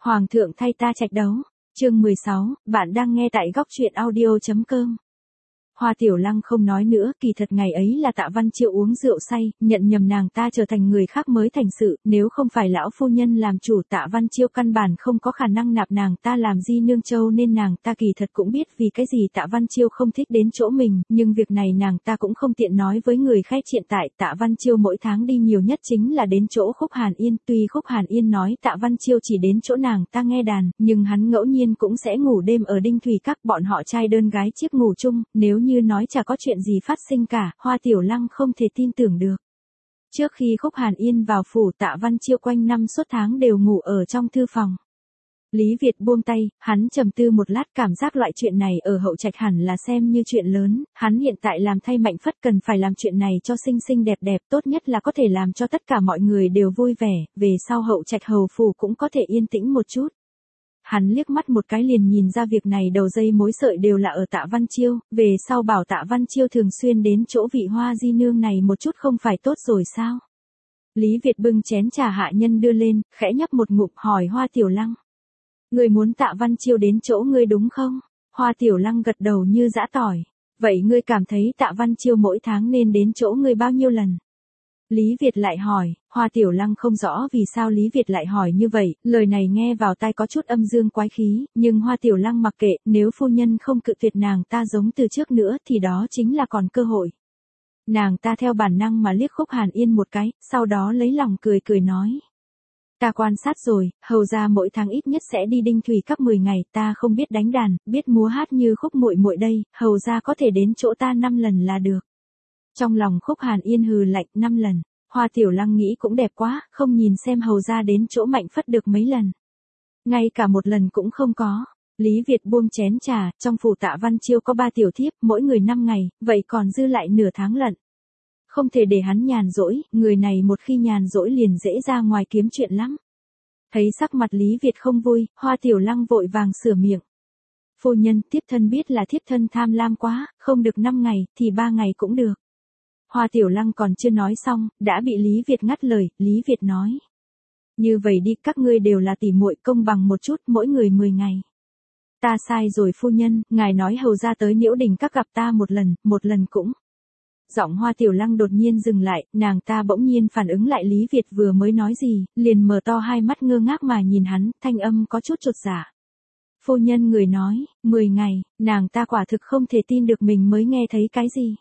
Hoàng thượng thay ta trạch đấu. Chương 16, bạn đang nghe tại góc truyện audio.com. Hoa Tiểu Lăng không nói nữa, kỳ thật ngày ấy là Tạ Văn Chiêu uống rượu say, nhận nhầm nàng ta trở thành người khác mới thành sự, nếu không phải lão phu nhân làm chủ Tạ Văn Chiêu căn bản không có khả năng nạp nàng ta làm di nương châu, nên nàng ta kỳ thật cũng biết vì cái gì Tạ Văn Chiêu không thích đến chỗ mình, nhưng việc này nàng ta cũng không tiện nói với người khác. Hiện tại Tạ Văn Chiêu mỗi tháng đi nhiều nhất chính là đến chỗ Khúc Hàn Yên, tuy Khúc Hàn Yên nói Tạ Văn Chiêu chỉ đến chỗ nàng ta nghe đàn, nhưng hắn ngẫu nhiên cũng sẽ ngủ đêm ở Đinh Thủy Các, bọn họ trai đơn gái chiếc ngủ chung, nếu như nói chả có chuyện gì phát sinh cả, Hoa Tiểu Lăng không thể tin tưởng được. Trước khi Khúc Hàn Yên vào phủ, Tạ Văn Chiêu quanh năm suốt tháng đều ngủ ở trong thư phòng. Lý Việt buông tay, hắn trầm tư một lát, cảm giác loại chuyện này ở hậu trạch hẳn là xem như chuyện lớn, hắn hiện tại làm thay Mạnh Phất cần phải làm chuyện này cho xinh xinh đẹp đẹp, tốt nhất là có thể làm cho tất cả mọi người đều vui vẻ, về sau hậu trạch hầu phủ cũng có thể yên tĩnh một chút. Hắn liếc mắt một cái liền nhìn ra việc này đầu dây mối sợi đều là ở Tạ Văn Chiêu, về sau bảo Tạ Văn Chiêu thường xuyên đến chỗ vị Hoa di nương này một chút không phải tốt rồi sao? Lý Việt bưng chén trà hạ nhân đưa lên, khẽ nhấp một ngụm, hỏi Hoa Tiểu Lăng. Ngươi muốn Tạ Văn Chiêu đến chỗ ngươi đúng không? Hoa Tiểu Lăng gật đầu như giã tỏi. Vậy ngươi cảm thấy Tạ Văn Chiêu mỗi tháng nên đến chỗ ngươi bao nhiêu lần? Lý Việt lại hỏi. Hoa Tiểu Lăng không rõ vì sao Lý Việt lại hỏi như vậy, lời này nghe vào tai có chút âm dương quái khí, nhưng Hoa Tiểu Lăng mặc kệ, nếu phu nhân không cự tuyệt nàng ta giống từ trước nữa thì đó chính là còn cơ hội. Nàng ta theo bản năng mà liếc Khúc Hàn Yên một cái, sau đó lấy lòng cười cười nói. Ta quan sát rồi, hầu ra mỗi tháng ít nhất sẽ đi Đinh Thủy Các 10 ngày, ta không biết đánh đàn, biết múa hát như Khúc muội muội đây, hầu ra có thể đến chỗ ta 5 lần là được. Trong lòng Khúc Hàn Yên hừ lạnh, 5 lần. Hoa Tiểu Lăng nghĩ cũng đẹp quá, không nhìn xem hầu ra đến chỗ Mạnh Phất được mấy lần. Ngay cả một lần cũng không có. Lý Việt buông chén trà, trong phủ Tạ Văn Chiêu có 3 tiểu thiếp, mỗi người 5 ngày, vậy còn dư lại nửa tháng lận. Không thể để hắn nhàn rỗi, người này một khi nhàn rỗi liền dễ ra ngoài kiếm chuyện lắm. Thấy sắc mặt Lý Việt không vui, Hoa Tiểu Lăng vội vàng sửa miệng. Phu nhân, thiếp thân biết là thiếp thân tham lam quá, không được 5 ngày, thì 3 ngày cũng được. Hoa Tiểu Lăng còn chưa nói xong, đã bị Lý Việt ngắt lời, Lý Việt nói. Như vậy đi, các ngươi đều là tỉ muội, công bằng một chút, mỗi người 10 ngày. Ta sai rồi phu nhân, ngài nói hầu ra tới Nhiễu Đình Các gặp ta một lần cũng. Giọng Hoa Tiểu Lăng đột nhiên dừng lại, nàng ta bỗng nhiên phản ứng lại Lý Việt vừa mới nói gì, liền mở to hai mắt ngơ ngác mà nhìn hắn, thanh âm có chút chột dạ. Phu nhân người nói, 10 ngày, nàng ta quả thực không thể tin được mình mới nghe thấy cái gì.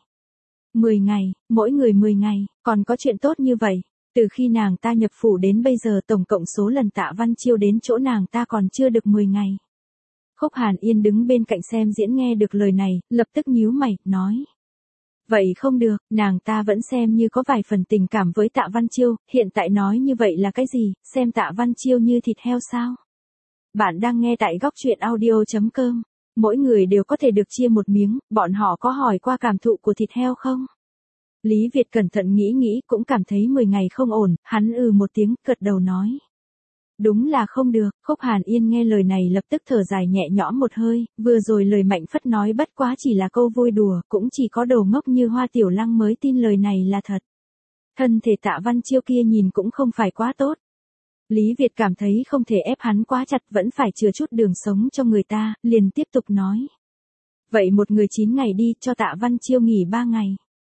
10 ngày, mỗi người 10 ngày, còn có chuyện tốt như vậy. Từ khi nàng ta nhập phủ đến bây giờ tổng cộng số lần Tạ Văn Chiêu đến chỗ nàng ta còn chưa được 10 ngày. Khúc Hàn Yên đứng bên cạnh xem diễn nghe được lời này, lập tức nhíu mày, nói. Vậy không được, nàng ta vẫn xem như có vài phần tình cảm với Tạ Văn Chiêu, hiện tại nói như vậy là cái gì, xem Tạ Văn Chiêu như thịt heo sao? Bạn đang nghe tại góc truyện audio.com. Mỗi người đều có thể được chia một miếng, bọn họ có hỏi qua cảm thụ của thịt heo không? Lý Việt cẩn thận nghĩ cũng cảm thấy 10 ngày không ổn, hắn một tiếng, gật đầu nói. Đúng là không được. Khúc Hàn Yên nghe lời này lập tức thở dài nhẹ nhõm một hơi, vừa rồi lời Mạnh Phất nói bất quá chỉ là câu vui đùa, cũng chỉ có đồ ngốc như Hoa Tiểu Lăng mới tin lời này là thật. Thân thể Tạ Văn Chiêu kia nhìn cũng không phải quá tốt. Lý Việt cảm thấy không thể ép hắn quá chặt, vẫn phải chừa chút đường sống cho người ta, liền tiếp tục nói. Vậy một người 9 ngày đi, cho Tạ Văn Chiêu nghỉ 3 ngày.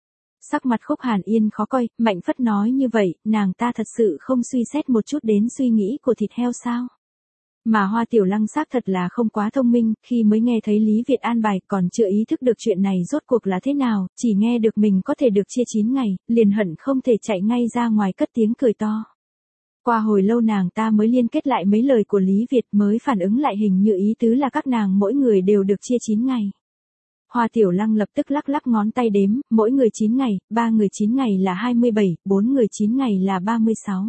Sắc mặt Khúc Hàn Yên khó coi, Mạnh Phất nói như vậy, nàng ta thật sự không suy xét một chút đến suy nghĩ của thịt heo sao? Mà Hoa Tiểu Lăng xác thật là không quá thông minh, khi mới nghe thấy Lý Việt an bài còn chưa ý thức được chuyện này rốt cuộc là thế nào, chỉ nghe được mình có thể được chia 9 ngày, liền hận không thể chạy ngay ra ngoài cất tiếng cười to. Qua hồi lâu nàng ta mới liên kết lại mấy lời của Lý Việt, mới phản ứng lại hình như ý tứ là các nàng mỗi người đều được chia 9 ngày. Hoa Tiểu Lăng lập tức lắc ngón tay đếm, mỗi người 9 ngày, 3 người 9 ngày là 27, 4 người 9 ngày là 36.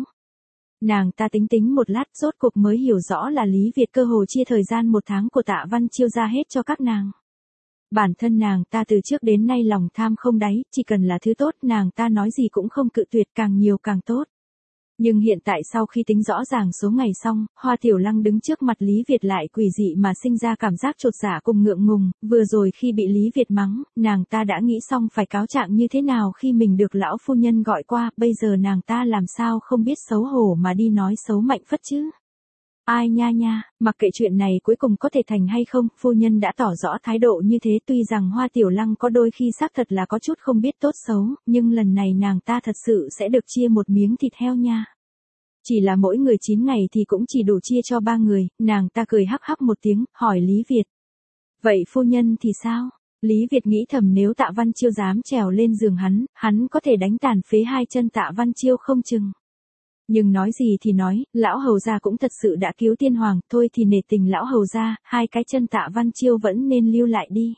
Nàng ta tính một lát, rốt cuộc mới hiểu rõ là Lý Việt cơ hồ chia thời gian một tháng của Tạ Văn Chiêu ra hết cho các nàng. Bản thân nàng ta từ trước đến nay lòng tham không đáy, chỉ cần là thứ tốt nàng ta nói gì cũng không cự tuyệt, càng nhiều càng tốt. Nhưng hiện tại sau khi tính rõ ràng số ngày xong, Hoa Tiểu Lăng đứng trước mặt Lý Việt lại quỷ dị mà sinh ra cảm giác chột dạ cùng ngượng ngùng, vừa rồi khi bị Lý Việt mắng, nàng ta đã nghĩ xong phải cáo trạng như thế nào khi mình được lão phu nhân gọi qua, bây giờ nàng ta làm sao không biết xấu hổ mà đi nói xấu Mạnh Phất chứ. Ai nha nha, mặc kệ chuyện này cuối cùng có thể thành hay không, phu nhân đã tỏ rõ thái độ như thế, tuy rằng Hoa Tiểu Lăng có đôi khi xác thật là có chút không biết tốt xấu, nhưng lần này nàng ta thật sự sẽ được chia một miếng thịt heo nha. Chỉ là mỗi người 9 ngày thì cũng chỉ đủ chia cho 3 người, nàng ta cười hắc hắc một tiếng, hỏi Lý Việt. Vậy phu nhân thì sao? Lý Việt nghĩ thầm nếu Tạ Văn Chiêu dám trèo lên giường hắn có thể đánh tàn phế 2 chân Tạ Văn Chiêu không chừng. Nhưng nói gì thì nói, lão hầu gia cũng thật sự đã cứu tiên hoàng, thôi thì nể tình lão hầu gia, 2 cái chân Tạ Văn Chiêu vẫn nên lưu lại đi.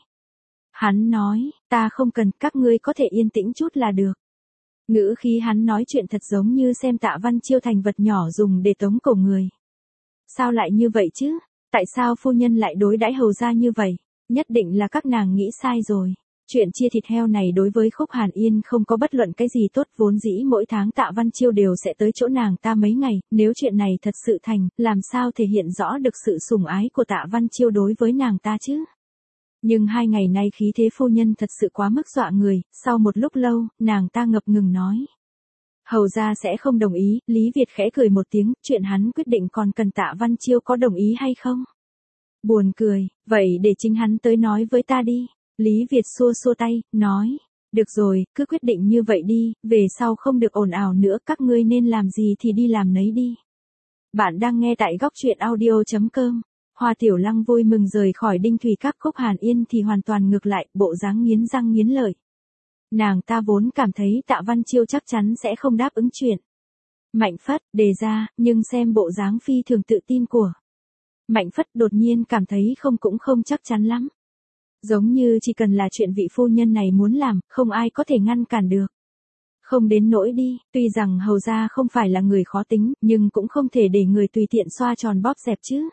Hắn nói, ta không cần, các ngươi có thể yên tĩnh chút là được. Ngữ khí hắn nói chuyện thật giống như xem Tạ Văn Chiêu thành vật nhỏ dùng để tống cổ người. Sao lại như vậy chứ? Tại sao phu nhân lại đối đãi hầu gia như vậy? Nhất định là các nàng nghĩ sai rồi. Chuyện chia thịt heo này đối với Khúc Hàn Yên không có bất luận cái gì tốt, vốn dĩ mỗi tháng Tạ Văn Chiêu đều sẽ tới chỗ nàng ta mấy ngày, nếu chuyện này thật sự thành, làm sao thể hiện rõ được sự sủng ái của Tạ Văn Chiêu đối với nàng ta chứ? Nhưng 2 ngày nay khí thế phu nhân thật sự quá mức dọa người, sau một lúc lâu, nàng ta ngập ngừng nói. Hầu gia sẽ không đồng ý, Lý Việt khẽ cười một tiếng, chuyện hắn quyết định còn cần Tạ Văn Chiêu có đồng ý hay không? Buồn cười, vậy để chính hắn tới nói với ta đi. Lý Việt xua xua tay, nói. Được rồi, cứ quyết định như vậy đi, về sau không được ồn ào nữa, các ngươi nên làm gì thì đi làm nấy đi. Bạn đang nghe tại góc truyện audio.com. Hoa Tiểu Lăng vui mừng rời khỏi Đinh Thủy Các, Khúc Hàn Yên thì hoàn toàn ngược lại, bộ dáng nghiến răng nghiến lợi. Nàng ta vốn cảm thấy Tạ Văn Chiêu chắc chắn sẽ không đáp ứng chuyện Mạnh Phất đề ra, nhưng xem bộ dáng phi thường tự tin của Mạnh Phất đột nhiên cảm thấy cũng không chắc chắn lắm. Giống như chỉ cần là chuyện vị phu nhân này muốn làm, không ai có thể ngăn cản được. Không đến nỗi đi, tuy rằng hầu gia không phải là người khó tính, nhưng cũng không thể để người tùy tiện xoa tròn bóp dẹp chứ.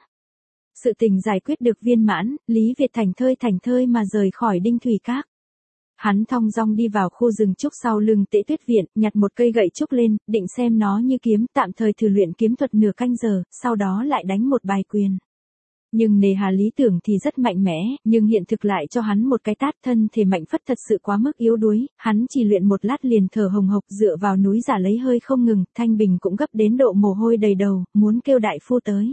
Sự tình giải quyết được viên mãn, Lý Việt thảnh thơi mà rời khỏi Đinh Thủy Các. Hắn thong dong đi vào khu rừng trúc sau lưng Tễ Tuyết Viện, nhặt một cây gậy trúc lên, định xem nó như kiếm, tạm thời thử luyện kiếm thuật nửa canh giờ, sau đó lại đánh một bài quyền. Nhưng nề hà lý tưởng thì rất mạnh mẽ, nhưng hiện thực lại cho hắn một cái tát, thân thể Mạnh Phất thật sự quá mức yếu đuối, hắn chỉ luyện một lát liền thở hồng hộc dựa vào núi giả lấy hơi không ngừng, Thanh Bình cũng gấp đến độ mồ hôi đầy đầu, muốn kêu đại phu tới.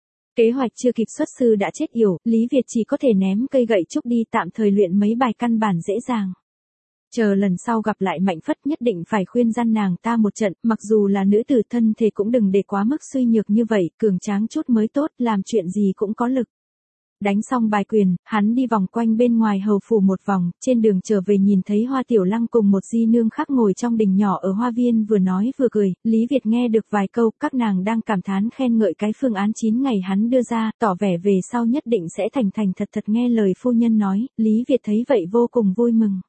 Kế hoạch chưa kịp xuất sư đã chết yểu, Lý Việt chỉ có thể ném cây gậy trúc đi, tạm thời luyện mấy bài căn bản dễ dàng. Chờ lần sau gặp lại Mạnh Phất nhất định phải khuyên răn nàng ta một trận, mặc dù là nữ tử thân thể cũng đừng để quá mức suy nhược như vậy, cường tráng chút mới tốt, làm chuyện gì cũng có lực. Đánh xong bài quyền, hắn đi vòng quanh bên ngoài hầu phủ một vòng, trên đường trở về nhìn thấy Hoa Tiểu Lăng cùng một di nương khác ngồi trong đình nhỏ ở hoa viên vừa nói vừa cười, Lý Việt nghe được vài câu, các nàng đang cảm thán khen ngợi cái phương án 9 ngày hắn đưa ra, tỏ vẻ về sau nhất định sẽ thành thật nghe lời phu nhân nói, Lý Việt thấy vậy vô cùng vui mừng.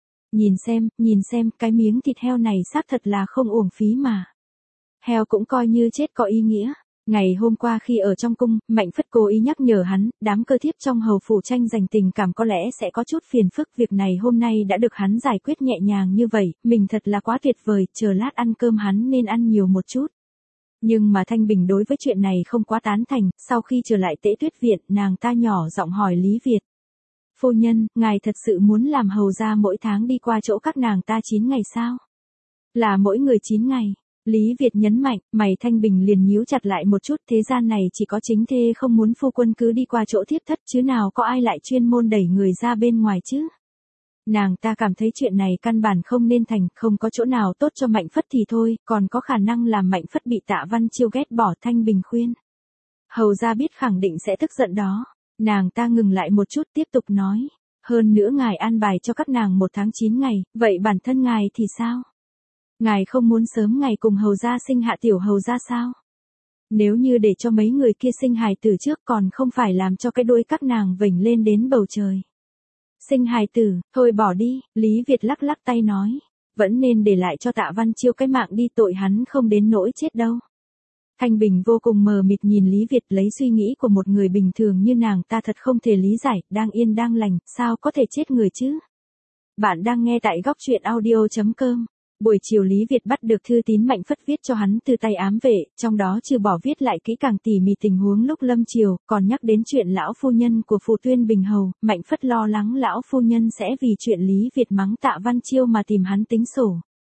Nhìn xem, cái miếng thịt heo này xác thật là không uổng phí mà. Heo cũng coi như chết có ý nghĩa. Ngày hôm qua khi ở trong cung, Mạnh Phất cố ý nhắc nhở hắn, đám cơ thiếp trong hầu phủ tranh giành tình cảm có lẽ sẽ có chút phiền phức, việc này hôm nay đã được hắn giải quyết nhẹ nhàng như vậy, mình thật là quá tuyệt vời, chờ lát ăn cơm hắn nên ăn nhiều một chút. Nhưng mà Thanh Bình đối với chuyện này không quá tán thành, sau khi trở lại Tễ Tuyết Viện, nàng ta nhỏ giọng hỏi Lý Việt. Phu nhân, ngài thật sự muốn làm hầu gia mỗi tháng đi qua chỗ các nàng ta 9 ngày sao? Là mỗi người 9 ngày. Lý Việt nhấn mạnh, mày Thanh Bình liền nhíu chặt lại một chút, thế gian này chỉ có chính thê không muốn phu quân cứ đi qua chỗ thiếp thất chứ nào có ai lại chuyên môn đẩy người ra bên ngoài chứ. Nàng ta cảm thấy chuyện này căn bản không nên thành, không có chỗ nào tốt cho Mạnh Phất thì thôi, còn có khả năng làm Mạnh Phất bị Tạ Văn Chiêu ghét bỏ. Thanh Bình khuyên. Hầu gia biết khẳng định sẽ tức giận đó. Nàng ta ngừng lại một chút tiếp tục nói. Hơn nữa ngài an bài cho các nàng 1 tháng 9 ngày, vậy bản thân ngài thì sao? Ngài không muốn sớm ngày cùng hầu gia sinh hạ tiểu hầu gia sao? Nếu như để cho mấy người kia sinh hài tử trước còn không phải làm cho cái đuôi các nàng vểnh lên đến bầu trời. Sinh hài tử, thôi bỏ đi, Lý Việt lắc lắc tay nói. Vẫn nên để lại cho Tạ Văn Chiêu cái mạng đi, tội hắn không đến nỗi chết đâu. Thanh Bình vô cùng mờ mịt nhìn Lý Việt, lấy suy nghĩ của một người bình thường như nàng ta thật không thể lý giải, đang yên đang lành, sao có thể chết người chứ? Bạn đang nghe tại góc truyện audio.com. Buổi chiều Lý Việt bắt được thư tín Mạnh Phất viết cho hắn từ tay ám vệ, trong đó trừ bỏ viết lại kỹ càng tỉ mỉ tình huống lúc lâm triều, còn nhắc đến chuyện lão phu nhân của Phù Tuyên Bình Hầu, Mạnh Phất lo lắng lão phu nhân sẽ vì chuyện Lý Việt mắng Tạ Văn Chiêu mà tìm hắn tính sổ.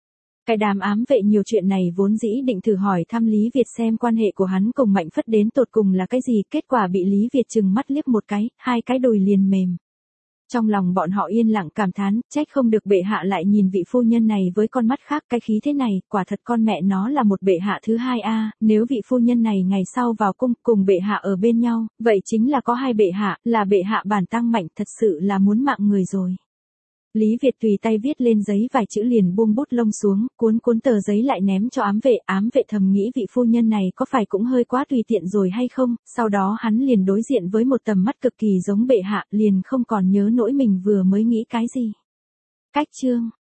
Cái đám ám vệ nhiều chuyện này vốn dĩ định thử hỏi thăm Lý Việt xem quan hệ của hắn cùng Mạnh Phất đến tột cùng là cái gì, kết quả bị Lý Việt trừng mắt liếc một cái, hai cái đùi liền mềm. Trong lòng bọn họ yên lặng cảm thán, trách không được bệ hạ lại nhìn vị phu nhân này với con mắt khác, cái khí thế này, quả thật con mẹ nó là một bệ hạ thứ hai a. Nếu vị phu nhân này ngày sau vào cung cùng bệ hạ ở bên nhau, vậy chính là có hai bệ hạ, là bệ hạ bản tăng Mạnh, thật sự là muốn mạng người rồi. Lý Việt tùy tay viết lên giấy vài chữ liền buông bút lông xuống, cuốn tờ giấy lại ném cho ám vệ thầm nghĩ vị phu nhân này có phải cũng hơi quá tùy tiện rồi hay không, sau đó hắn liền đối diện với một tầm mắt cực kỳ giống bệ hạ, liền không còn nhớ nỗi mình vừa mới nghĩ cái gì. Cách chương